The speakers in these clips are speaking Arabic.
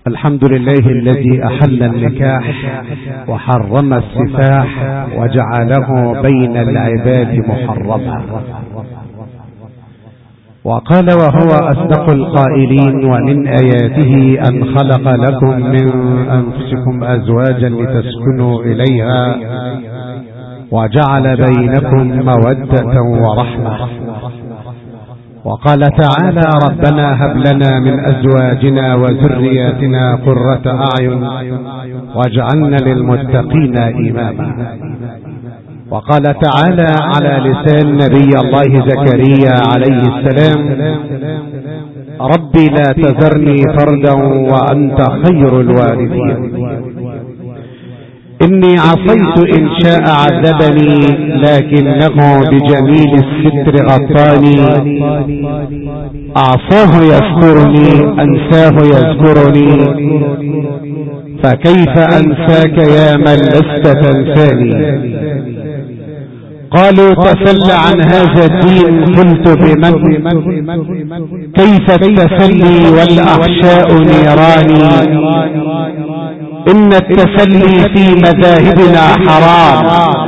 الحمد لله الذي أحل النكاح وحرم السفاح وجعله بين العباد محرما، وقال وهو أصدق القائلين: ومن آياته أن خلق لكم من أنفسكم أزواجا لتسكنوا إليها وجعل بينكم مودة ورحمة. وقال تعالى: ربنا هب لنا من أزواجنا وذرياتنا قرة أعين واجعلنا للمتقين إماما. وقال تعالى على لسان نبي الله زكريا عليه السلام: ربي لا تذرني فردا وأنت خير الوارثين، إني عصيت إن شاء عذبني لكنه بجميل الستر غطاني، أعصاه يذكرني أنساه يذكرني، فكيف أنساك يا من لست تنساني. قالوا: تسل عن هذا الدين. قلت: بمن؟ كيف التسلي والأحشاء نيراني، إن التسلي في مذاهبنا حرام،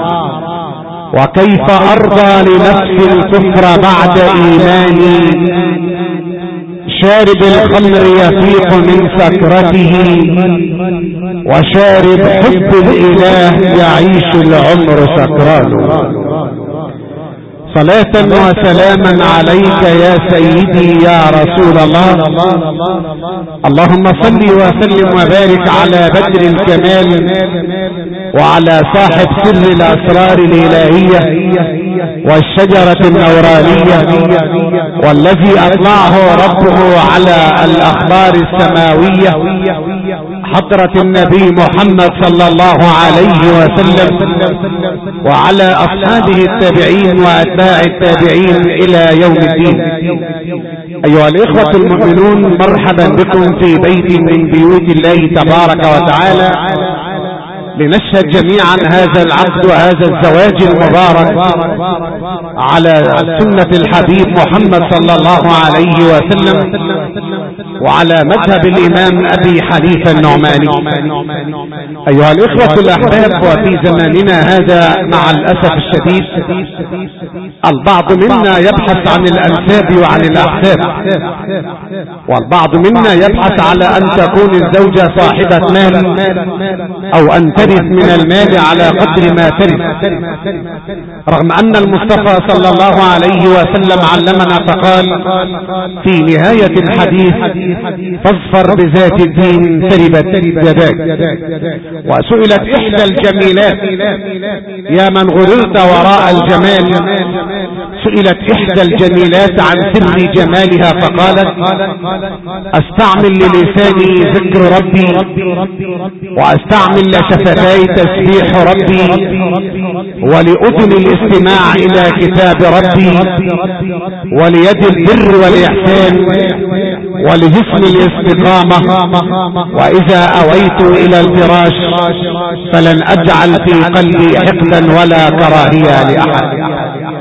وكيف أرضى لنفس الكفر بعد إيماني. شارب الخمر يفيق من سكرته، وشارب حب الإله يعيش العمر سكران. صلاة وسلاما عليك يا سيدي يا رسول الله. اللهم صل وسلم وبارك على بدر الكمال وعلى صاحب سر الأسرار الإلهية والشجرة النورانية، والذي أطلعه ربه على الأخبار السماوية، حضرة النبي محمد صلى الله عليه وسلم، وعلى أصحابه التابعين وأتباع التابعين إلى يوم الدين. أيها الإخوة المؤمنون، مرحبا بكم في بيت من بيوت الله تبارك وتعالى، لنشهد جميعا هذا العقد وهذا الزواج المبارك على سنة الحبيب محمد صلى الله عليه وسلم وعلى مذهب الإمام أبي حنيفة النعماني. أيها الإخوة الأحباب، وفي زماننا هذا مع الأسف الشديد البعض منا يبحث عن الأنساب وعن الأحساب، والبعض منا يبحث على أن تكون الزوجة صاحبة مال أو أن ترث من المال على قدر ما ترث، رغم أن المصطفى صلى الله عليه وسلم علمنا فقال في نهاية الحديث: فاظفر بذات الدين تربت يداك. وسئلت إحدى الجميلات: يا من غررت وراء الجمال، سئلت إحدى الجميلات عن سر جمالها فقالت: أستعمل للساني ذكر ربي، وأستعمل لشفتي تسبيح ربي، ولأذن الاستماع إلى كتاب ربي، وليد البر والإحسان، ولجسم الاستقامة، وإذا أويت إلى الفراش فلن أجعل في قلبي حقدا ولا كراهية لأحد.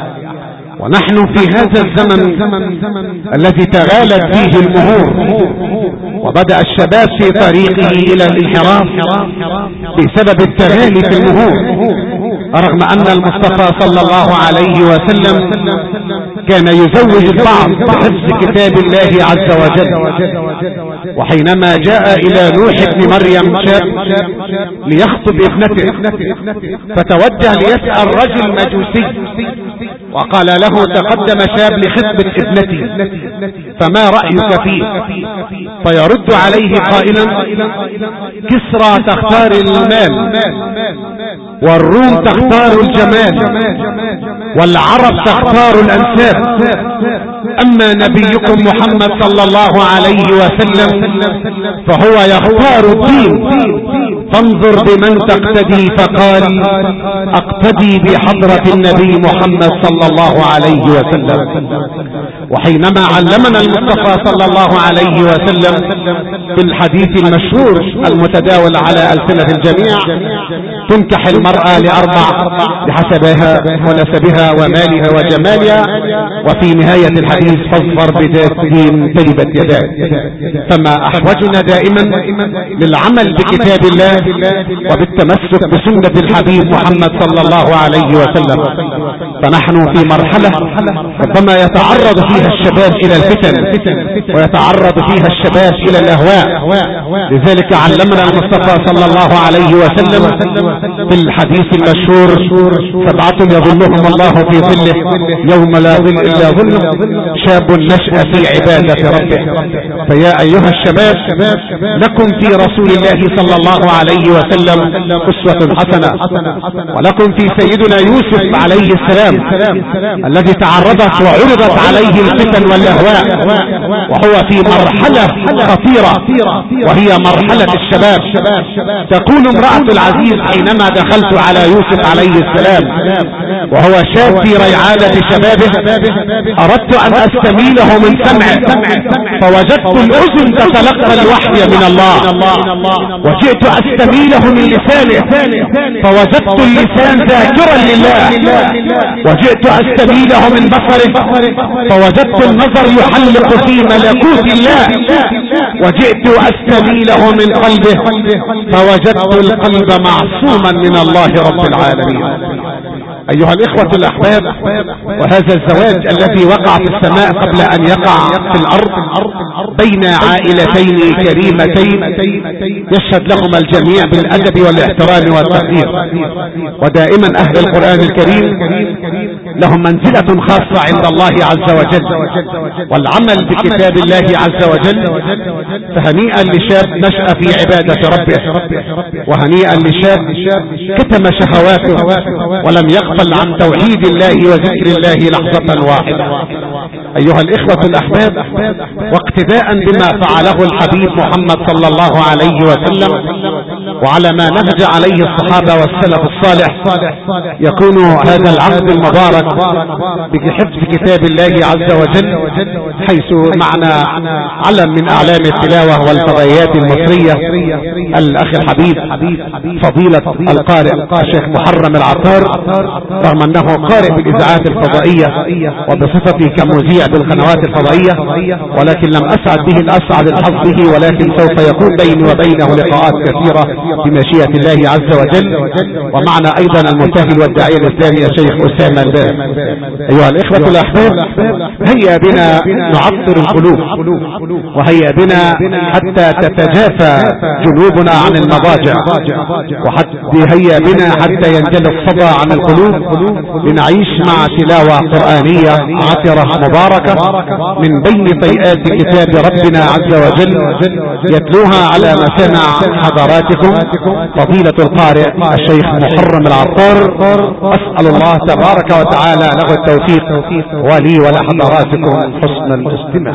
ونحن في هذا الزمن الذي تغالت فيه المهور، وبدأ الشباب في طريقه إلى الانحراف بسبب التغالي في المهور، رغم أن المصطفى صلى الله عليه وسلم كان يزوج البعض بحفظ كتاب الله عز وجل. وحينما جاء إلى نوح بن مريم شاب ليخطب ابنته، فتوجه ليسأل رجل مجوسي وقال له: تقدم شاب لخطبة ابنتي، فما رأيك فيه؟ فيرد عليه قائلا: كسرى تختار المال، والروم تختار الجمال، والعرب تختار الأنساب، أما نبيكم محمد صلى الله عليه وسلم فهو يختار الدين، فانظر بمن تقتدي. فقال: أقتدي بحضرة النبي محمد صلى الله عليه وسلم. وحينما علمنا المصطفى صلى الله عليه وسلم في الحديث المشهور المتداول على ألسنة الجميع: تنكح المرأة لأربع بحسبها ونسبها ومالها وجمالها، وفي نهاية الحديث: فاظفر بذات الدين تربت يداك. فما أحوجنا دائما للعمل بكتاب الله وبالتمسك بسنة الحبيب محمد صلى الله عليه وسلم. فنحن في مرحلة ربما يتعرض فيها الشباب إلى الفتن ويتعرض فيها الشباب إلى الأهواء. لذلك علمنا المصطفى صلى الله عليه وسلم في الحديث المشهور: 7 يظلهم الله في ظله يوم لا ظل إلا ظله، شاب نشأ في عبادة ربه. فيا أيها الشباب، لكم في رسول الله صلى الله عليه وسلم أسوة حسنة، ولكم في سيدنا يوسف عليه السلام الذي تعرضت وعرضت عليه الفتن والأهواء، وهو في مرحلة خطيرة وهي مرحلة الشباب. تقول امرأة العزيز: حينما دخلت على يوسف عليه السلام وهو شاب في ريعانة شبابه، أردت أن أستميله من سمعه، فوجدت الأذن تتلقى الوحي من الله، وجئت أستميله من لسانه، فوجدت اللسان ذاكرا لله، وجئت أستميله من بصره، فوجدت النظر يحلق في ملكوت الله، وجئت أستميله من قلبه، فوجدت القلب معصوما من الله رب العالمين. أيها الإخوة الأحباب، وهذا الزواج الذي وقع في السماء قبل أن يقع في الأرض بين عائلتين كريمتين يشهد لهما الجميع بالأدب والاحترام والتقدير. ودائما أهل القرآن الكريم لهم منزلة خاصة عند الله عز وجل، والعمل بكتاب الله عز وجل. فهنيئا لشاب نشأ في عبادة ربه، وهنيئا لشاب كتم شهواته ولم يغفل عن توحيد الله وذكر الله لحظة واحدة. أيها الإخوة الأحباب، واقتداء بما فعله الحبيب محمد صلى الله عليه وسلم وعلى ما نهج عليه الصحابة والسلف الصالح، يكون هذا العقد المبارك بحفظ كتاب الله عز وجل، حيث معنا علم من أعلام التلاوة والفضائيات المصرية الأخ الحبيب فضيلة القارئ الشيخ محرم العطار، رغم أنه قارئ بالإذاعات الفضائية وبصفته كمذيع بالقنوات الفضائية، ولكن لم أسعد به الأسعد الحظ به، ولكن سوف يكون بيني وبينه لقاءات كثيرة بمشيئة الله عز وجل. ومعنا أيضا المبتهل والداعية الإسلامي الشيخ أسامة الباب. أيها الإخوة الأحباب، هيا بنا نعطر القلوب، وهيا بنا حتى تتجافى جنوبنا عن المضاجع، هيا بنا حتى ينجلي الصدى عن القلوب، لنعيش مع تلاوة قرآنية عطرة مباركة من بين طيئات كتاب ربنا عز وجل، يتلوها على مسامع حضراتكم فضيلة القارئ الشيخ محرم العطار. أسأل الله تبارك وتعالى له التوفيق، ولي ولحضراتكم حسن الاستماع.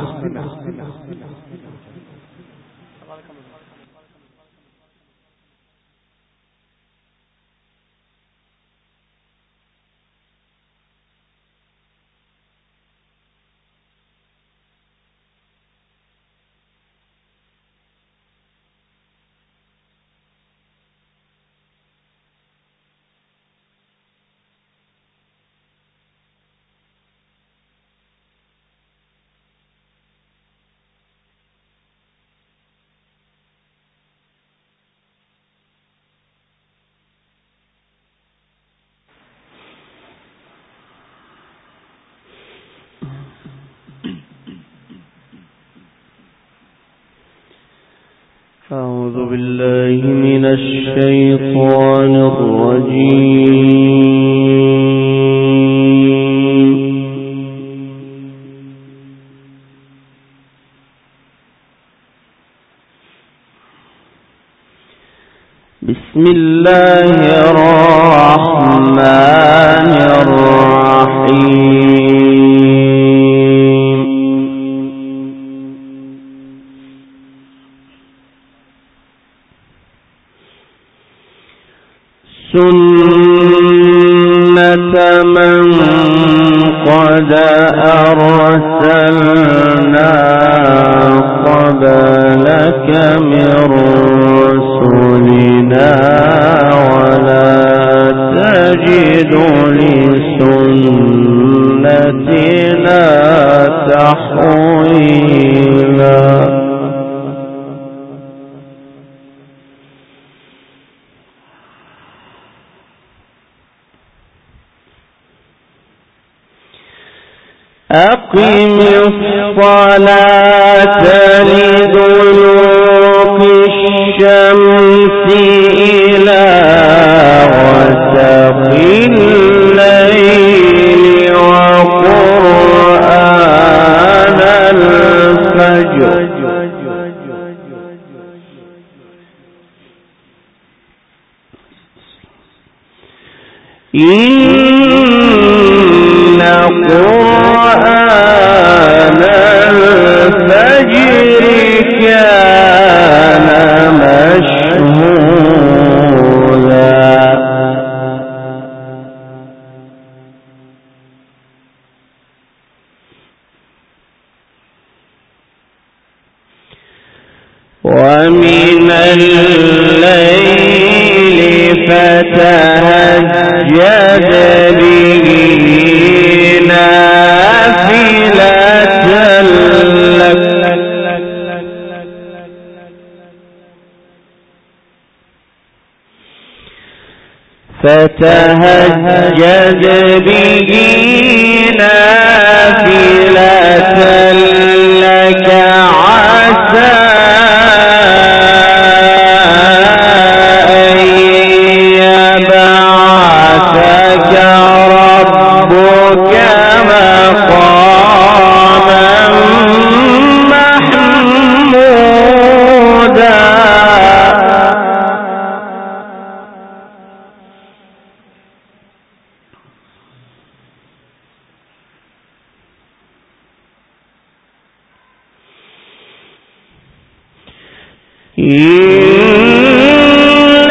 أعوذ بالله من الشيطان الرجيم. بسم الله الرحمن الرحيم. سنة من قد أرسلنا من رسلنا ولا تجد لسنتنا تحويلا. أقم الصلاة لدلوك الشمس إلى غسق الليل وقرآن الفجر إن قرآن الفجر كان مشهودا. ومن الليل فتهجد به نافلة لك فتهجد به نافلة لك عسى أن يبعثك ربك مقاما محمودا. إن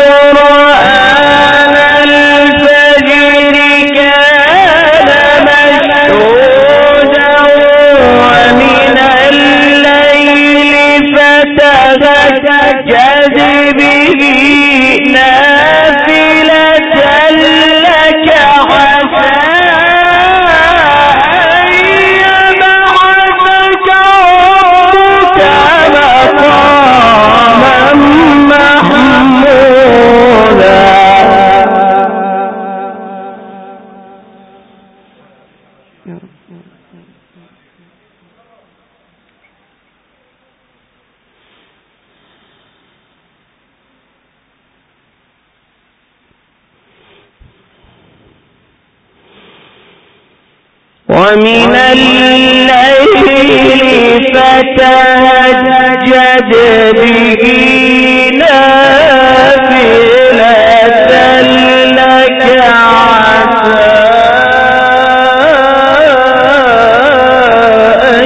قرآن الفجر كان مشهودا. ومن الليل فتهجد به نافلة لك عسى أن يبعثك ربك مقاما محمودا. ومن الليل فتهجد به نافلة لك عسى أن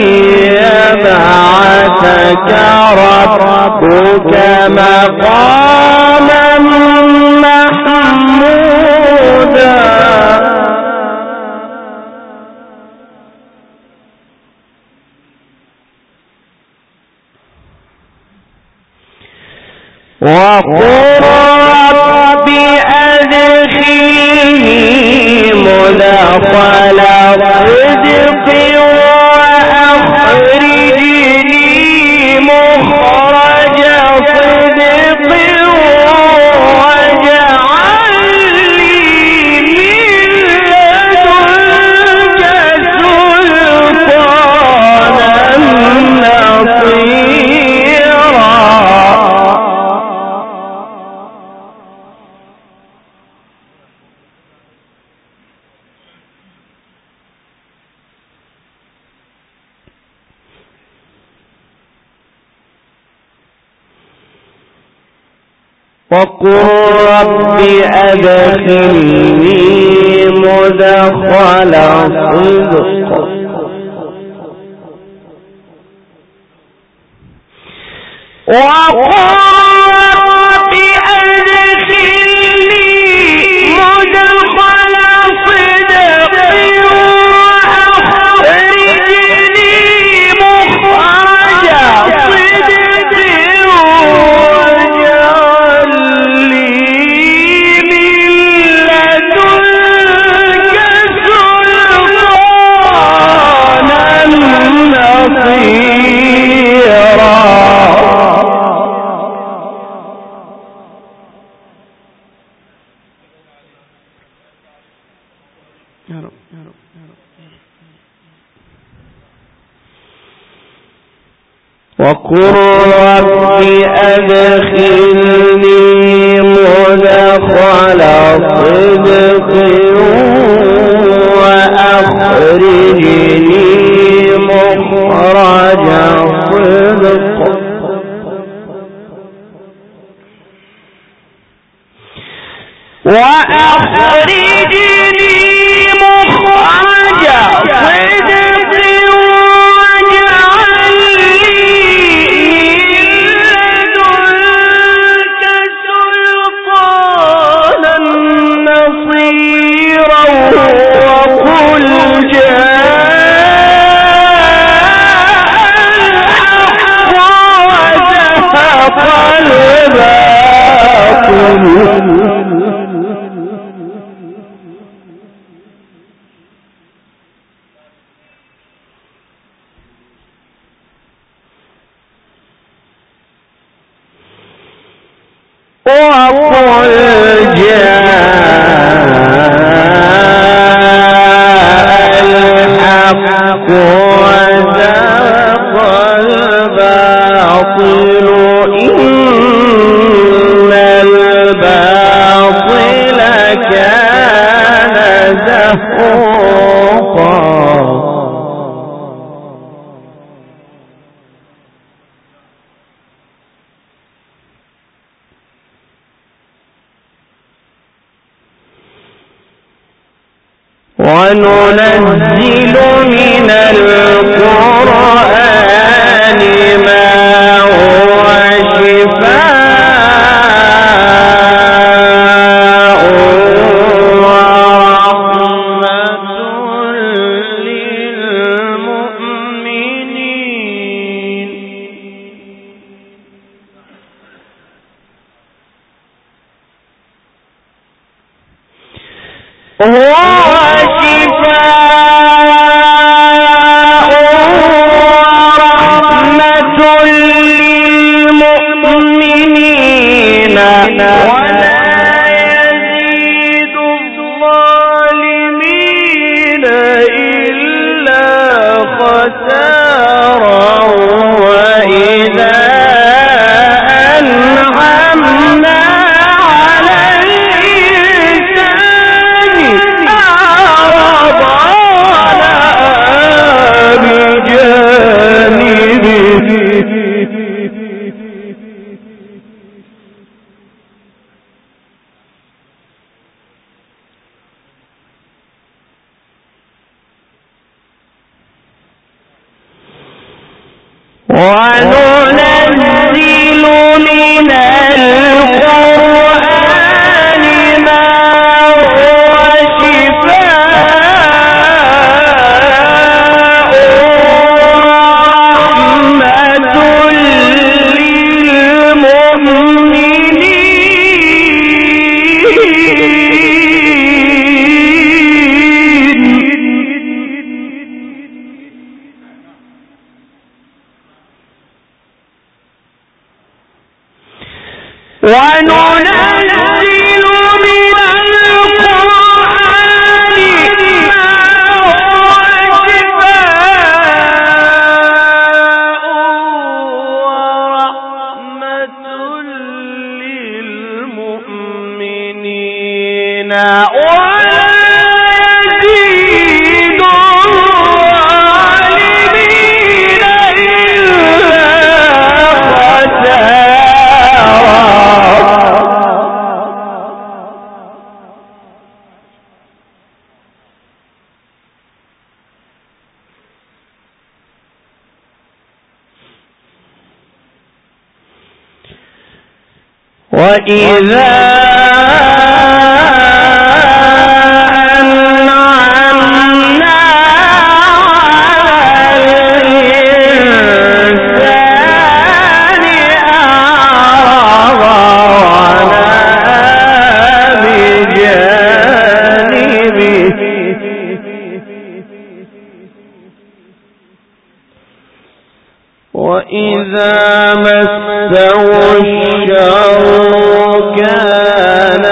يبعثك ربك مقاما محمودا. وقل رب أدخلني مدخل صدق وأخرجني مخرج صدق واجعل لي من لدنك سلطانا نصيرا. وقل رب أدخلني مدخل صدق وقل رب أدخلني مدخل صدق وأخرجني مخرج صدق وقل رب أدخلني مدخل صدق وأخرجني مخرج صدق مخرج صدق واجعل لي لدنك سلطانا نصيرا وقل وننزل من القرآن ما هو شفاء ورحمة للمؤمنين وننزل من القرآن ما هو شفاء ورحمة وننزل من القرآن ما هو شفاء ورحمة للمؤمنين ويزيد الظالمين وإذا أنعمنا على الإنسان أعرض ونأى بجانبه وإذا مسه الشر كان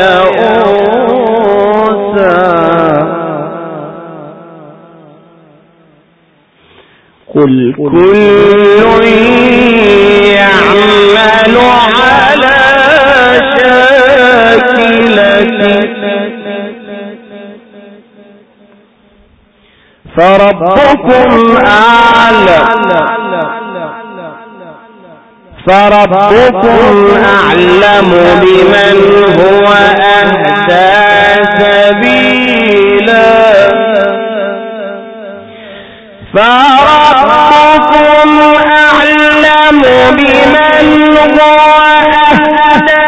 يئوسا قل كل فربكم أعلم بمن هو أهدى سبيلا فربكم أعلم بمن هو أهدى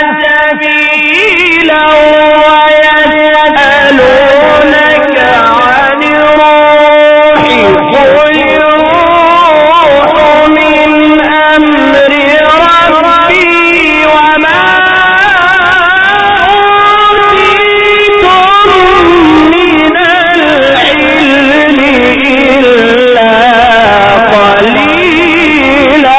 سبيلا ويسألونك عن الروح قل الروح من أمر ربي وما أوتيتم من العلم إلا قليلا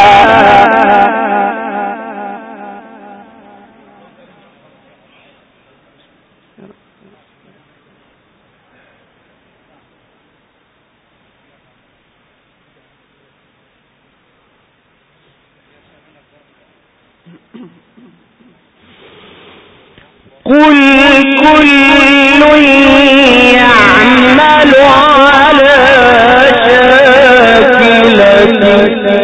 قل كل يعمل على شاكلته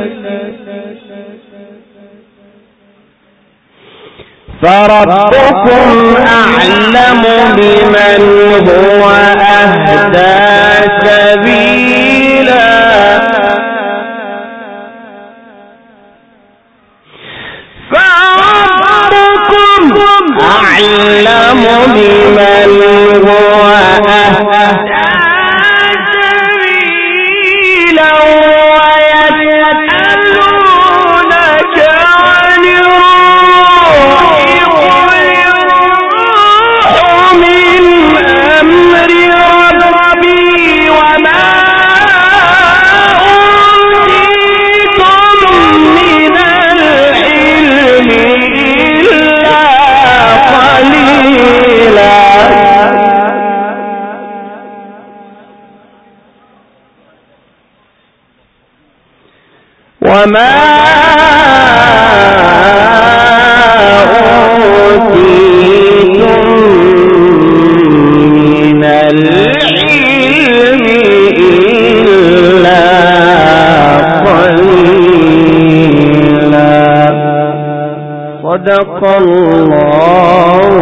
فربكم أعلم بمن هو أهدى سبيلا أعلم بمن هو أهدى سبيلا ويسألونك عن الروح قل الروح من أمر ربي وما أوتيتم من العلم قليلا وما أوتيتم من العلم إلا قليلا صدق الله